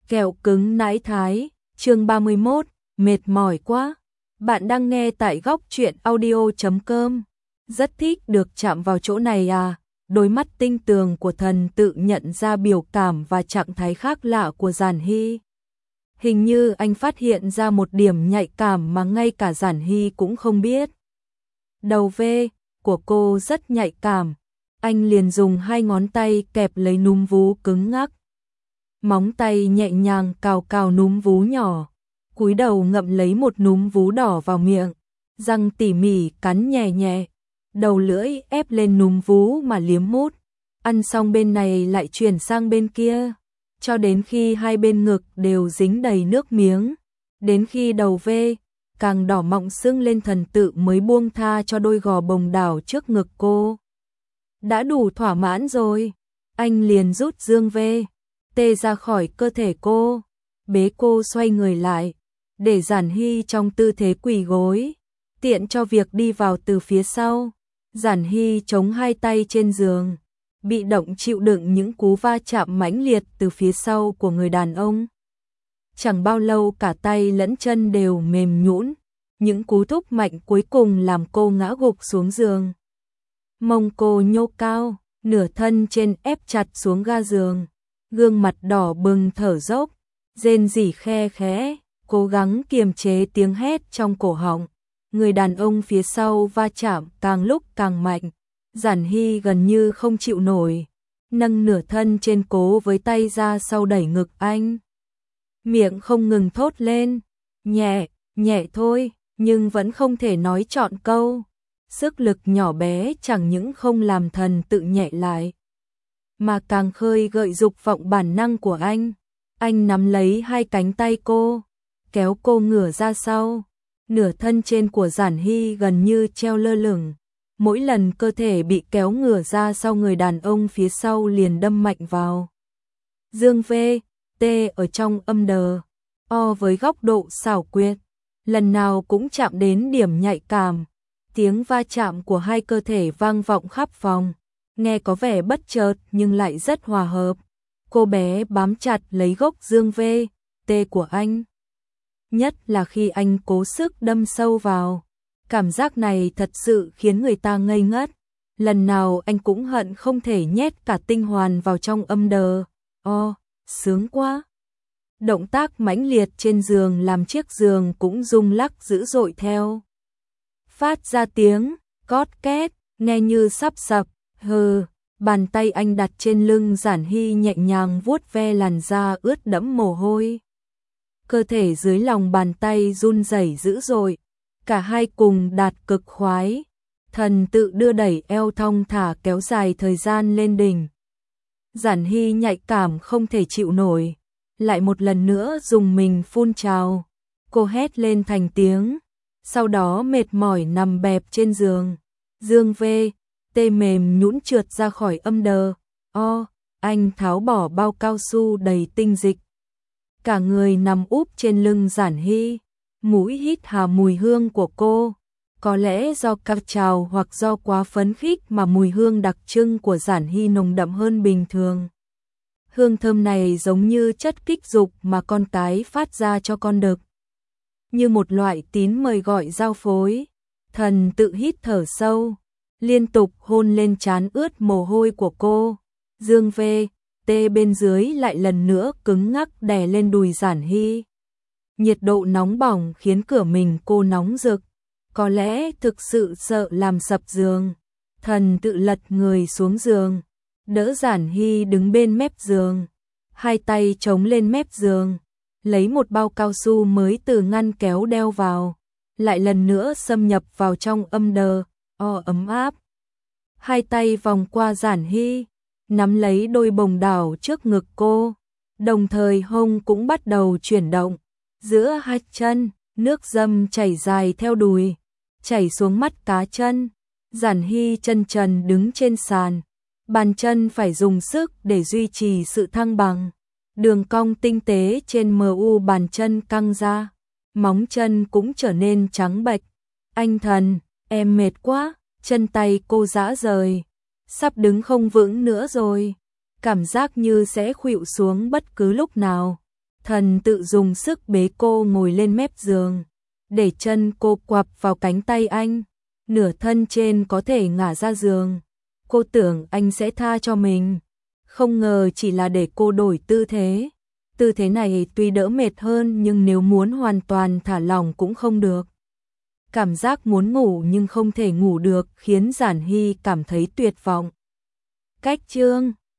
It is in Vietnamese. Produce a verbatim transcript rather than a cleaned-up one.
Kẹo cứng nãi thái, chương ba mươi mốt, mệt mỏi quá. Bạn đang nghe tại góc truyện audio chấm com. Rất thích được chạm vào chỗ này à, đôi mắt tinh tường của thần tự nhận ra biểu cảm và trạng thái khác lạ của Giản Hy. Hình như anh phát hiện ra một điểm nhạy cảm mà ngay cả Giản Hy cũng không biết. Đầu V của cô rất nhạy cảm, anh liền dùng hai ngón tay kẹp lấy núm vú cứng ngắc. Móng tay nhẹ nhàng cào cào núm vú nhỏ, cúi đầu ngậm lấy một núm vú đỏ vào miệng, răng tỉ mỉ cắn nhẹ nhẹ, đầu lưỡi ép lên núm vú mà liếm mút. Ăn xong bên này lại chuyển sang bên kia, cho đến khi hai bên ngực đều dính đầy nước miếng. Đến khi đầu V càng đỏ mọng sưng lên, thần tự mới buông tha cho đôi gò bồng đảo trước ngực cô. Đã đủ thỏa mãn rồi, anh liền rút dương V tê ra khỏi cơ thể cô, bế cô xoay người lại, để Giản Hy trong tư thế quỳ gối, tiện cho việc đi vào từ phía sau. Giản Hy chống hai tay trên giường, bị động chịu đựng những cú va chạm mãnh liệt từ phía sau của người đàn ông. Chẳng bao lâu cả tay lẫn chân đều mềm nhũn, những cú thúc mạnh cuối cùng làm cô ngã gục xuống giường. Mông cô nhô cao, nửa thân trên ép chặt xuống ga giường, gương mặt đỏ bừng thở dốc, rên rỉ khe khẽ, cố gắng kiềm chế tiếng hét trong cổ họng. Người đàn ông phía sau va chạm càng lúc càng mạnh, Giản Hy gần như không chịu nổi, nâng nửa thân trên cố với tay ra sau đẩy ngực anh. Miệng không ngừng thốt lên, nhẹ, nhẹ thôi, nhưng vẫn không thể nói trọn câu. Sức lực nhỏ bé chẳng những không làm thần tự nhẹ lại, mà càng khơi gợi dục vọng bản năng của anh. Anh nắm lấy hai cánh tay cô, kéo cô ngửa ra sau. Nửa thân trên của Giản Hy gần như treo lơ lửng. Mỗi lần cơ thể bị kéo ngửa ra sau, người đàn ông phía sau liền đâm mạnh vào. Dương V, T ở trong âm đờ, O với góc độ xảo quyệt, lần nào cũng chạm đến điểm nhạy cảm. Tiếng va chạm của hai cơ thể vang vọng khắp phòng, nghe có vẻ bất chợt nhưng lại rất hòa hợp. Cô bé bám chặt lấy gốc dương V, T của anh. Nhất là khi anh cố sức đâm sâu vào. Cảm giác này thật sự khiến người ta ngây ngất. Lần nào anh cũng hận không thể nhét cả tinh hoàn vào trong âm đờ. O, sướng quá. Động tác mãnh liệt trên giường làm chiếc giường cũng rung lắc dữ dội theo. Phát ra tiếng cót két, nghe như sắp sập. Hừ, bàn tay anh đặt trên lưng Giản Hy nhẹ nhàng vuốt ve làn da ướt đẫm mồ hôi. Cơ thể dưới lòng bàn tay run rẩy dữ dội, cả hai cùng đạt cực khoái. Thần tự đưa đẩy eo thong thả kéo dài thời gian lên đỉnh. Giản Hy nhạy cảm không thể chịu nổi, lại một lần nữa dùng mình phun trào. Cô hét lên thành tiếng, sau đó mệt mỏi nằm bẹp trên giường. Dương V, T mềm nhũn trượt ra khỏi âm đờ. O, anh tháo bỏ bao cao su đầy tinh dịch. Cả người nằm úp trên lưng Giản Hy, mũi hít hà mùi hương của cô. Có lẽ do cà trào hoặc do quá phấn khích mà mùi hương đặc trưng của Giản Hy nồng đậm hơn bình thường. Hương thơm này giống như chất kích dục mà con cái phát ra cho con đực, như một loại tín mời gọi giao phối. Thần tự hít thở sâu, liên tục hôn lên trán ướt mồ hôi của cô. Dương V, T bên dưới lại lần nữa cứng ngắc đè lên đùi Giản Hy. Nhiệt độ nóng bỏng khiến cửa mình cô nóng rực, có lẽ thực sự sợ làm sập giường. Thần tự lật người xuống giường, đỡ Giản Hy đứng bên mép giường, hai tay chống lên mép giường, lấy một bao cao su mới từ ngăn kéo đeo vào, lại lần nữa xâm nhập vào trong âm đờ. O ấm áp. Hai tay vòng qua Giản Hy, nắm lấy đôi bồng đảo trước ngực cô, đồng thời hông cũng bắt đầu chuyển động. Giữa hai chân, nước dâm chảy dài theo đùi, chảy xuống mắt cá chân. Giản Hy chân trần đứng trên sàn, bàn chân phải dùng sức để duy trì sự thăng bằng. Đường cong tinh tế trên mờ u bàn chân căng ra, móng chân cũng trở nên trắng bệch. Anh thần, em mệt quá. Chân tay cô rã rời, sắp đứng không vững nữa rồi, cảm giác như sẽ khuỵu xuống bất cứ lúc nào. Thần tự dùng sức bế cô ngồi lên mép giường, để chân cô quặp vào cánh tay anh, nửa thân trên có thể ngả ra giường. Cô tưởng anh sẽ tha cho mình, không ngờ chỉ là để cô đổi tư thế. Tư thế này tuy đỡ mệt hơn nhưng nếu muốn hoàn toàn thả lỏng cũng không được. Cảm giác muốn ngủ nhưng không thể ngủ được khiến Giản Hy cảm thấy tuyệt vọng. Cách chương